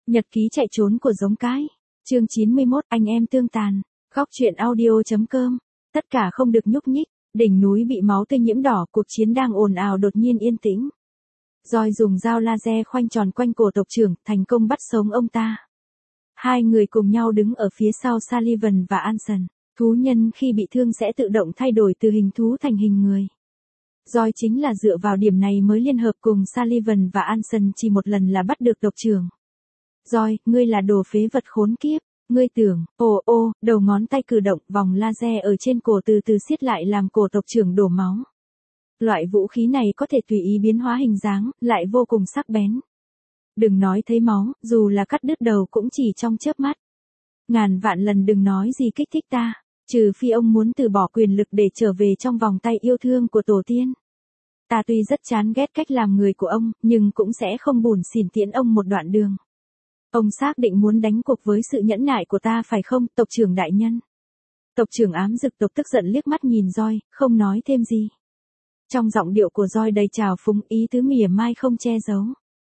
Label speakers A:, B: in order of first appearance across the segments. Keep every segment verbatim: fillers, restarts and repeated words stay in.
A: Nhật ký chạy trốn của giống cái. Chương chín mươi mốt, anh em tương tàn. Góc truyện audio.com. Tất cả không được nhúc nhích, đỉnh núi bị máu tươi nhiễm đỏ, cuộc chiến đang ồn ào đột nhiên yên tĩnh. Joy dùng dao laser khoanh tròn quanh cổ tộc trưởng, thành công bắt sống ông ta. Hai người cùng nhau đứng ở phía sau Sullivan và Anson. Thú nhân khi bị thương sẽ tự động thay đổi từ hình thú thành hình người. Joy chính là dựa vào điểm này mới liên hợp cùng Sullivan và Anson chỉ một lần là bắt được tộc trưởng. Joy, ngươi là đồ phế vật khốn kiếp. Ngươi tưởng, ồ ô, đầu ngón tay cử động, vòng laser ở trên cổ từ từ siết lại làm cổ tộc trưởng đổ máu. Loại vũ khí này có thể tùy ý biến hóa hình dáng, lại vô cùng sắc bén. Đừng nói thấy máu, dù là cắt đứt đầu cũng chỉ trong chớp mắt. Ngàn vạn lần đừng nói gì kích thích ta, trừ phi ông muốn từ bỏ quyền lực để trở về trong vòng tay yêu thương của tổ tiên. Ta tuy rất chán ghét cách làm người của ông, nhưng cũng sẽ không bủn xỉn tiễn ông một đoạn đường. Ông xác định muốn đánh cuộc với sự nhẫn nại của ta phải không, tộc trưởng đại nhân? Tộc trưởng ám dực tộc tức giận liếc mắt nhìn Joy, không nói thêm gì. Trong giọng điệu của Joy đầy trào phúng, ý tứ mỉa mai không che giấu.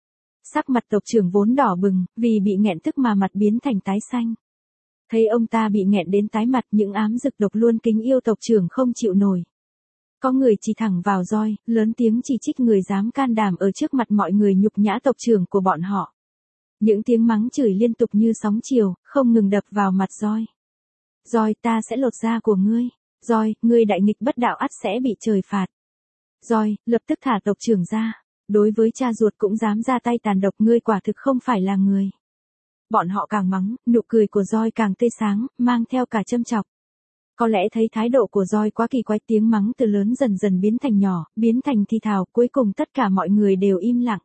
A: Sắc mặt tộc trưởng vốn đỏ bừng, vì bị nghẹn tức mà mặt biến thành tái xanh. Thấy ông ta bị nghẹn đến tái mặt, những ám dực độc luôn kính yêu tộc trưởng không chịu nổi. Có người chỉ thẳng vào Joy, lớn tiếng chỉ trích người dám can đảm ở trước mặt mọi người nhục nhã tộc trưởng của bọn họ. Những tiếng mắng chửi liên tục như sóng chiều, không ngừng đập vào mặt Joy. Joy, ta sẽ lột da của ngươi. Joy, ngươi đại nghịch bất đạo ắt sẽ bị trời phạt. Joy, lập tức thả tộc trưởng ra. Đối với cha ruột cũng dám ra tay tàn độc, ngươi quả thực không phải là người. Bọn họ càng mắng, nụ cười của Joy càng tươi sáng, mang theo cả châm chọc. Có lẽ thấy thái độ của Joy quá kỳ quái, tiếng mắng từ lớn dần dần biến thành nhỏ, biến thành thi thào, cuối cùng tất cả mọi người đều im lặng.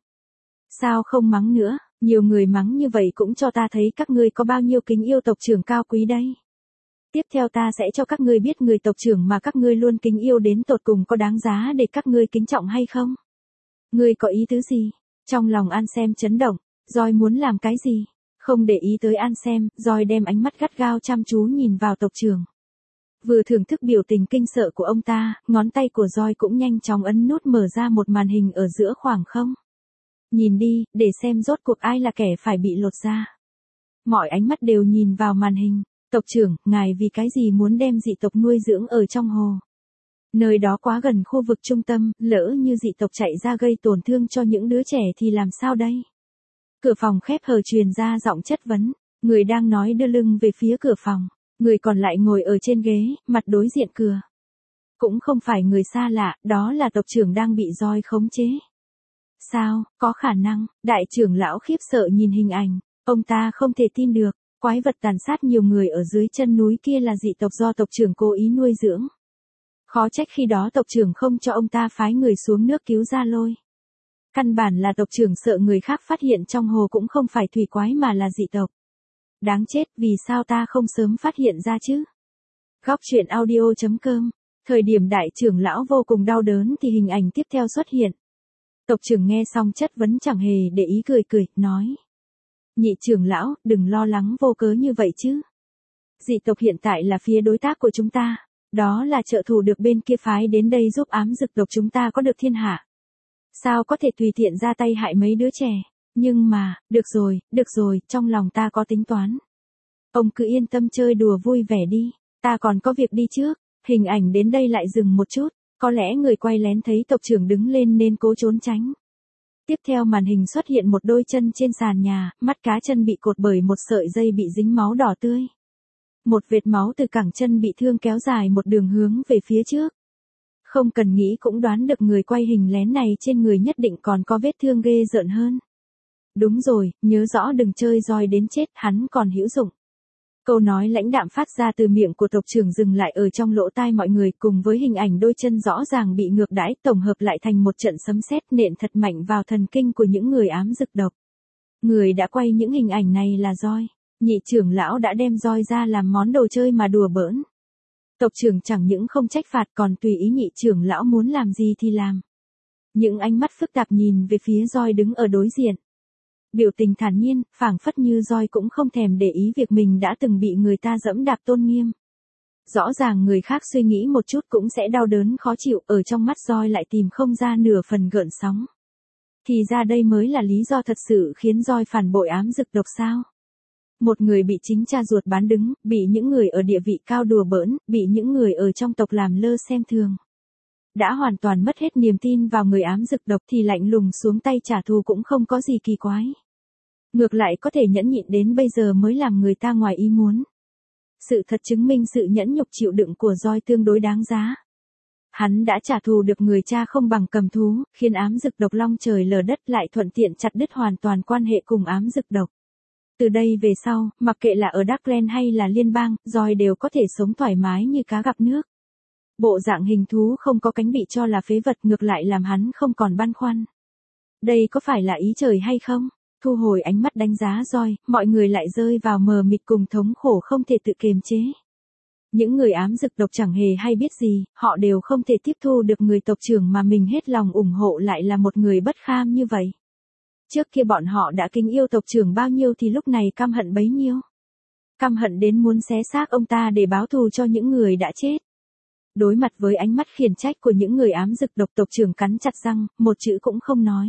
A: Sao không mắng nữa? Nhiều người mắng như vậy cũng cho ta thấy các ngươi có bao nhiêu kính yêu tộc trưởng cao quý đây. Tiếp theo ta sẽ cho các ngươi biết người tộc trưởng mà các ngươi luôn kính yêu đến tột cùng có đáng giá để các ngươi kính trọng hay không. Ngươi có ý tứ gì? Trong lòng Ansem chấn động, Joy muốn làm cái gì? Không để ý tới Ansem, Joy đem ánh mắt gắt gao chăm chú nhìn vào tộc trưởng. Vừa thưởng thức biểu tình kinh sợ của ông ta, ngón tay của Joy cũng nhanh chóng ấn nút mở ra một màn hình ở giữa khoảng không. Nhìn đi, để xem rốt cuộc ai là kẻ phải bị lột da. Mọi ánh mắt đều nhìn vào màn hình. Tộc trưởng, ngài vì cái gì muốn đem dị tộc nuôi dưỡng ở trong hồ? Nơi đó quá gần khu vực trung tâm, lỡ như dị tộc chạy ra gây tổn thương cho những đứa trẻ thì làm sao đây? Cửa phòng khép hờ truyền ra giọng chất vấn. Người đang nói đưa lưng về phía cửa phòng. Người còn lại ngồi ở trên ghế, mặt đối diện cửa. Cũng không phải người xa lạ, đó là tộc trưởng đang bị Joy khống chế. Sao, có khả năng? Đại trưởng lão khiếp sợ nhìn hình ảnh. Ông ta không thể tin được. Quái vật tàn sát nhiều người ở dưới chân núi kia là dị tộc do tộc trưởng cố ý nuôi dưỡng. Khó trách khi đó tộc trưởng không cho ông ta phái người xuống nước cứu Gia Lôi. Căn bản là tộc trưởng sợ người khác phát hiện trong hồ cũng không phải thủy quái mà là dị tộc. Đáng chết, vì sao ta không sớm phát hiện ra chứ? Góc truyện audio.com. Thời điểm đại trưởng lão vô cùng đau đớn thì hình ảnh tiếp theo xuất hiện. Tộc trưởng nghe xong chất vấn chẳng hề để ý, cười cười, nói. Nhị trưởng lão, đừng lo lắng vô cớ như vậy chứ. Dị tộc hiện tại là phía đối tác của chúng ta. Đó là trợ thủ được bên kia phái đến đây giúp ám dực tộc chúng ta có được thiên hạ. Sao có thể tùy tiện ra tay hại mấy đứa trẻ. Nhưng mà, được rồi, được rồi, trong lòng ta có tính toán. Ông cứ yên tâm chơi đùa vui vẻ đi. Ta còn có việc đi trước. Hình ảnh đến đây lại dừng một chút. Có lẽ người quay lén thấy tộc trưởng đứng lên nên cố trốn tránh. Tiếp theo màn hình xuất hiện một đôi chân trên sàn nhà, mắt cá chân bị cột bởi một sợi dây bị dính máu đỏ tươi. Một vệt máu từ cẳng chân bị thương kéo dài một đường hướng về phía trước. Không cần nghĩ cũng đoán được người quay hình lén này trên người nhất định còn có vết thương ghê rợn hơn. Đúng rồi, nhớ rõ đừng chơi Joy đến chết, hắn còn hữu dụng. Câu nói lãnh đạm phát ra từ miệng của tộc trưởng dừng lại ở trong lỗ tai mọi người, cùng với hình ảnh đôi chân rõ ràng bị ngược đãi tổng hợp lại thành một trận sấm sét nện thật mạnh vào thần kinh của những người ám dực độc. Người đã quay những hình ảnh này là Joy. Nhị trưởng lão đã đem Joy ra làm món đồ chơi mà đùa bỡn. Tộc trưởng chẳng những không trách phạt còn tùy ý nhị trưởng lão muốn làm gì thì làm. Những ánh mắt phức tạp nhìn về phía Joy đứng ở đối diện. Biểu tình thản nhiên, phảng phất như Joy cũng không thèm để ý việc mình đã từng bị người ta dẫm đạp tôn nghiêm. Rõ ràng người khác suy nghĩ một chút cũng sẽ đau đớn khó chịu, ở trong mắt Joy lại tìm không ra nửa phần gợn sóng. Thì ra đây mới là lý do thật sự khiến Joy phản bội ám dực độc sao? Một người bị chính cha ruột bán đứng, bị những người ở địa vị cao đùa bỡn, bị những người ở trong tộc làm lơ xem thường. Đã hoàn toàn mất hết niềm tin vào người ám dực độc thì lạnh lùng xuống tay trả thù cũng không có gì kỳ quái. Ngược lại có thể nhẫn nhịn đến bây giờ mới làm người ta ngoài ý muốn. Sự thật chứng minh sự nhẫn nhục chịu đựng của Joy tương đối đáng giá. Hắn đã trả thù được người cha không bằng cầm thú, khiến ám dực độc long trời lở đất lại thuận tiện chặt đứt hoàn toàn quan hệ cùng ám dực độc. Từ đây về sau, mặc kệ là ở Darkland hay là liên bang, Joy đều có thể sống thoải mái như cá gặp nước. Bộ dạng hình thú không có cánh bị cho là phế vật ngược lại làm hắn không còn băn khoăn. Đây có phải là ý trời hay không? Thu hồi ánh mắt đánh giá Joy, mọi người lại rơi vào mờ mịt cùng thống khổ không thể tự kiềm chế. Những người ám dực độc chẳng hề hay biết gì, họ đều không thể tiếp thu được người tộc trưởng mà mình hết lòng ủng hộ lại là một người bất kham như vậy. Trước kia bọn họ đã kính yêu tộc trưởng bao nhiêu thì lúc này căm hận bấy nhiêu. Căm hận đến muốn xé xác ông ta để báo thù cho những người đã chết. Đối mặt với ánh mắt khiển trách của những người ám dực độc, tộc trưởng cắn chặt răng, một chữ cũng không nói.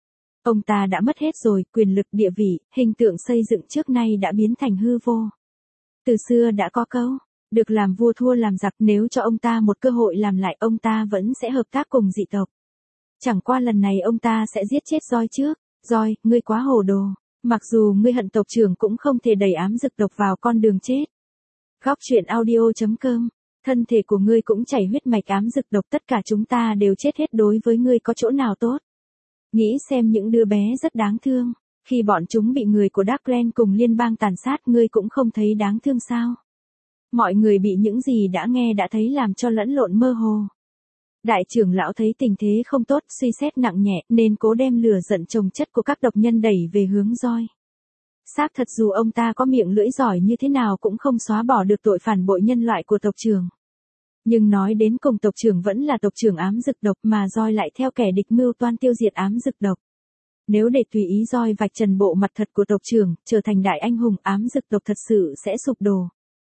A: Ông ta đã mất hết rồi, quyền lực, địa vị, hình tượng xây dựng trước nay đã biến thành hư vô. Từ xưa đã có câu, được làm vua thua làm giặc, nếu cho ông ta một cơ hội làm lại ông ta vẫn sẽ hợp tác cùng dị tộc. Chẳng qua lần này ông ta sẽ giết chết Joy trước. Joy, ngươi quá hồ đồ, mặc dù ngươi hận tộc trưởng cũng không thể đẩy ám dực độc vào con đường chết. Góc truyện audio chấm com, thân thể của ngươi cũng chảy huyết mạch ám dực độc, tất cả chúng ta đều chết hết, đối với ngươi có chỗ nào tốt. Nghĩ xem những đứa bé rất đáng thương, khi bọn chúng bị người của Darkland cùng liên bang tàn sát ngươi cũng không thấy đáng thương sao. Mọi người bị những gì đã nghe đã thấy làm cho lẫn lộn mơ hồ. Đại trưởng lão thấy tình thế không tốt, suy xét nặng nhẹ, nên cố đem lửa giận chồng chất của các độc nhân đẩy về hướng Joy. Xác thật dù ông ta có miệng lưỡi giỏi như thế nào cũng không xóa bỏ được tội phản bội nhân loại của tộc trưởng. Nhưng nói đến cùng tộc trưởng vẫn là tộc trưởng ám dực độc mà Joy lại theo kẻ địch mưu toan tiêu diệt ám dực độc. Nếu để tùy ý Joy vạch trần bộ mặt thật của tộc trưởng, trở thành đại anh hùng, ám dực độc thật sự sẽ sụp đổ.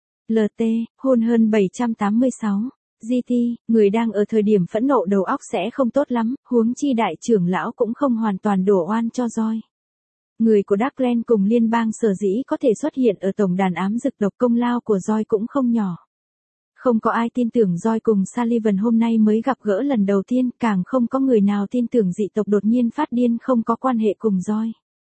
A: lờ tê, hôn hơn bảy trăm tám mươi sáu. giê tê, người đang ở thời điểm phẫn nộ đầu óc sẽ không tốt lắm, huống chi đại trưởng lão cũng không hoàn toàn đổ oan cho Joy. Người của Darkland cùng liên bang sở dĩ có thể xuất hiện ở tổng đàn ám dực độc, công lao của Joy cũng không nhỏ. Không có ai tin tưởng Joy cùng Sullivan hôm nay mới gặp gỡ lần đầu tiên, càng không có người nào tin tưởng dị tộc đột nhiên phát điên không có quan hệ cùng Joy.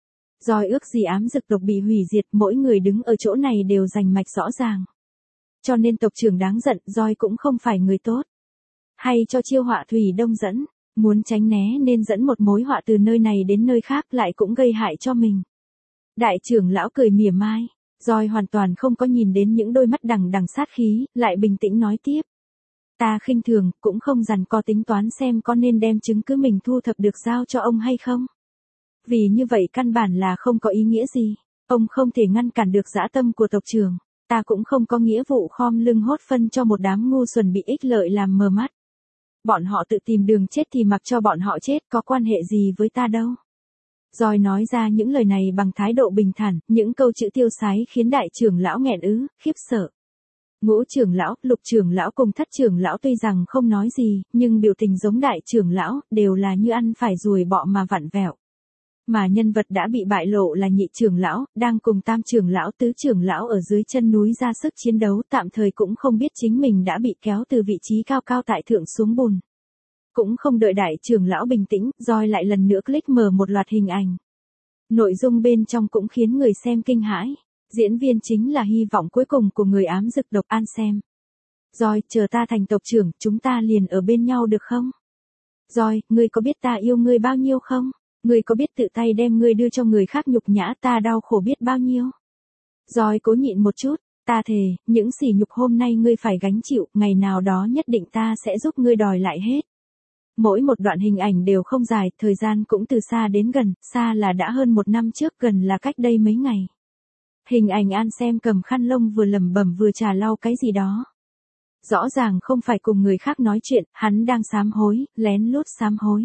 A: Joy ước gì ám dực độc bị hủy diệt, mỗi người đứng ở chỗ này đều rành mạch rõ ràng. Cho nên tộc trưởng đáng giận, Joy cũng không phải người tốt. Hay cho chiêu họa thủy đông dẫn, muốn tránh né nên dẫn một mối họa từ nơi này đến nơi khác lại cũng gây hại cho mình. Đại trưởng lão cười mỉa mai, Joy hoàn toàn không có nhìn đến những đôi mắt đằng đằng sát khí, lại bình tĩnh nói tiếp. Ta khinh thường, cũng không dằn co tính toán xem có nên đem chứng cứ mình thu thập được giao cho ông hay không. Vì như vậy căn bản là không có ý nghĩa gì, ông không thể ngăn cản được dã tâm của tộc trưởng. Ta cũng không có nghĩa vụ khom lưng hốt phân cho một đám ngu xuẩn bị ích lợi làm mờ mắt. Bọn họ tự tìm đường chết thì mặc cho bọn họ chết, có quan hệ gì với ta đâu. Joy nói ra những lời này bằng thái độ bình thản, những câu chữ tiêu sái khiến đại trưởng lão nghẹn ứ, khiếp sợ. Ngũ trưởng lão, lục trưởng lão cùng thất trưởng lão tuy rằng không nói gì, nhưng biểu tình giống đại trưởng lão, đều là như ăn phải ruồi bọ mà vặn vẹo. Mà nhân vật đã bị bại lộ là nhị trưởng lão, đang cùng tam trưởng lão, tứ trưởng lão ở dưới chân núi ra sức chiến đấu, tạm thời cũng không biết chính mình đã bị kéo từ vị trí cao cao tại thượng xuống bùn. Cũng không đợi đại trưởng lão bình tĩnh, Joy lại lần nữa click mở một loạt hình ảnh. Nội dung bên trong cũng khiến người xem kinh hãi. Diễn viên chính là hy vọng cuối cùng của người ám dực độc Ansem. Joy, chờ ta thành tộc trưởng, chúng ta liền ở bên nhau được không? Joy, ngươi có biết ta yêu ngươi bao nhiêu không? Ngươi có biết tự tay đem ngươi đưa cho người khác nhục nhã ta đau khổ biết bao nhiêu? Joy cố nhịn một chút, ta thề, những sỉ nhục hôm nay ngươi phải gánh chịu, ngày nào đó nhất định ta sẽ giúp ngươi đòi lại hết. Mỗi một đoạn hình ảnh đều không dài, thời gian cũng từ xa đến gần, xa là đã hơn một năm trước, gần là cách đây mấy ngày. Hình ảnh Ansem cầm khăn lông vừa lẩm bẩm vừa trà lau cái gì đó. Rõ ràng không phải cùng người khác nói chuyện, hắn đang sám hối, lén lút sám hối.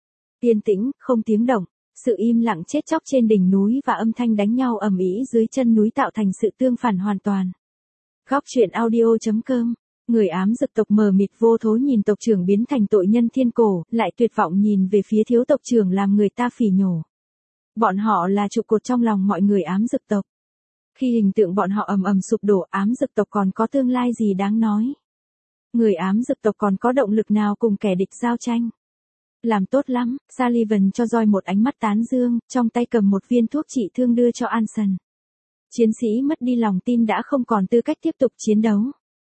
A: Yên tĩnh, không tiếng động, sự im lặng chết chóc trên đỉnh núi và âm thanh đánh nhau ầm ĩ dưới chân núi tạo thành sự tương phản hoàn toàn. Góc truyện audio chấm com Người ám dực tộc mờ mịt vô thố nhìn tộc trưởng biến thành tội nhân thiên cổ, lại tuyệt vọng nhìn về phía thiếu tộc trưởng làm người ta phỉ nhổ. Bọn họ là trụ cột trong lòng mọi người ám dực tộc. Khi hình tượng bọn họ ầm ầm sụp đổ, ám dực tộc còn có tương lai gì đáng nói. Người ám dực tộc còn có động lực nào cùng kẻ địch giao tranh. Làm tốt lắm, Sullivan cho Joy một ánh mắt tán dương, trong tay cầm một viên thuốc trị thương đưa cho Anson. Chiến sĩ mất đi lòng tin đã không còn tư cách tiếp tục chiến đấu.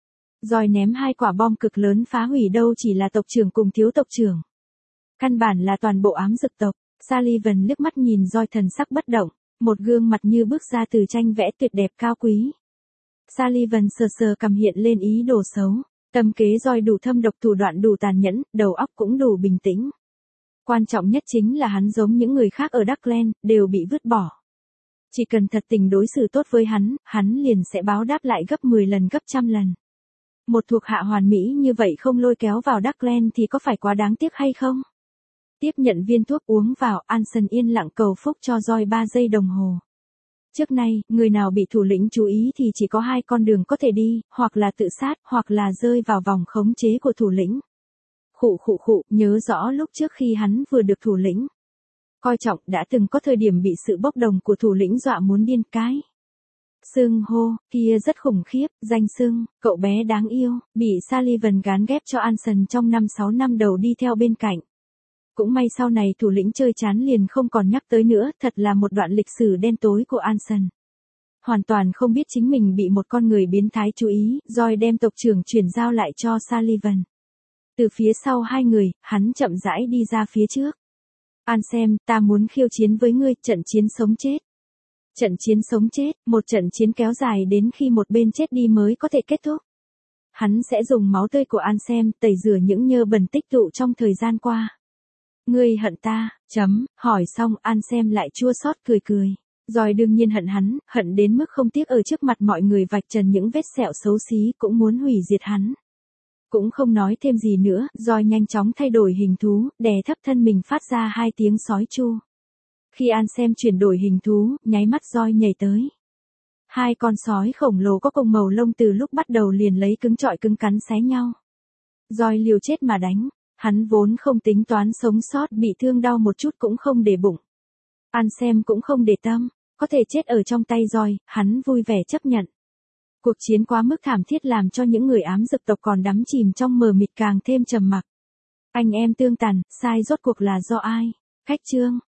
A: Joy ném hai quả bom cực lớn phá hủy đâu chỉ là tộc trưởng cùng thiếu tộc trưởng. Căn bản là toàn bộ ám dực tộc. Sullivan liếc mắt nhìn Joy thần sắc bất động, một gương mặt như bước ra từ tranh vẽ tuyệt đẹp cao quý. Sullivan sờ sờ cầm hiện lên ý đồ xấu, tâm kế Joy đủ thâm độc, thủ đoạn đủ tàn nhẫn, đầu óc cũng đủ bình tĩnh. Quan trọng nhất chính là hắn giống những người khác ở Darkland, đều bị vứt bỏ. Chỉ cần thật tình đối xử tốt với hắn, hắn liền sẽ báo đáp lại gấp mười lần gấp trăm lần. Một thuộc hạ hoàn mỹ như vậy không lôi kéo vào Darkland thì có phải quá đáng tiếc hay không? Tiếp nhận viên thuốc uống vào, Anson yên lặng cầu phúc cho Joy ba giây đồng hồ. Trước nay, người nào bị thủ lĩnh chú ý thì chỉ có hai con đường có thể đi, hoặc là tự sát, hoặc là rơi vào vòng khống chế của thủ lĩnh. Khụ khụ khụ, nhớ rõ lúc trước khi hắn vừa được thủ lĩnh coi trọng, đã từng có thời điểm bị sự bốc đồng của thủ lĩnh dọa muốn điên cái. Xưng hô, kia rất khủng khiếp, danh xưng, cậu bé đáng yêu, bị Sullivan gán ghép cho Anson trong năm sáu năm đầu đi theo bên cạnh. Cũng may sau này thủ lĩnh chơi chán liền không còn nhắc tới nữa, thật là một đoạn lịch sử đen tối của Anson. Hoàn toàn không biết chính mình bị một con người biến thái chú ý, Joy đem tộc trưởng chuyển giao lại cho Sullivan. Từ phía sau hai người, hắn chậm rãi đi ra phía trước. Ansem, ta muốn khiêu chiến với ngươi, trận chiến sống chết. Trận chiến sống chết, một trận chiến kéo dài đến khi một bên chết đi mới có thể kết thúc. Hắn sẽ dùng máu tươi của Ansem tẩy rửa những nhơ bẩn tích tụ trong thời gian qua. Ngươi hận ta, chấm, hỏi xong Ansem lại chua xót cười cười. Rồi đương nhiên hận hắn, hận đến mức không tiếc ở trước mặt mọi người vạch trần những vết sẹo xấu xí, cũng muốn hủy diệt hắn. Cũng không nói thêm gì nữa, Joy nhanh chóng thay đổi hình thú, đè thấp thân mình phát ra hai tiếng sói chu. Khi Ansem chuyển đổi hình thú, nháy mắt Joy nhảy tới. Hai con sói khổng lồ có cùng màu lông từ lúc bắt đầu liền lấy cứng trọi cứng cắn xé nhau. Joy liều chết mà đánh, hắn vốn không tính toán sống sót, bị thương đau một chút cũng không để bụng. Ansem cũng không để tâm, có thể chết ở trong tay Joy, hắn vui vẻ chấp nhận. Cuộc chiến quá mức thảm thiết làm cho những người ám dực tộc còn đắm chìm trong mờ mịt càng thêm trầm mặc. Anh em tương tàn, sai rốt cuộc là do ai? Khách chương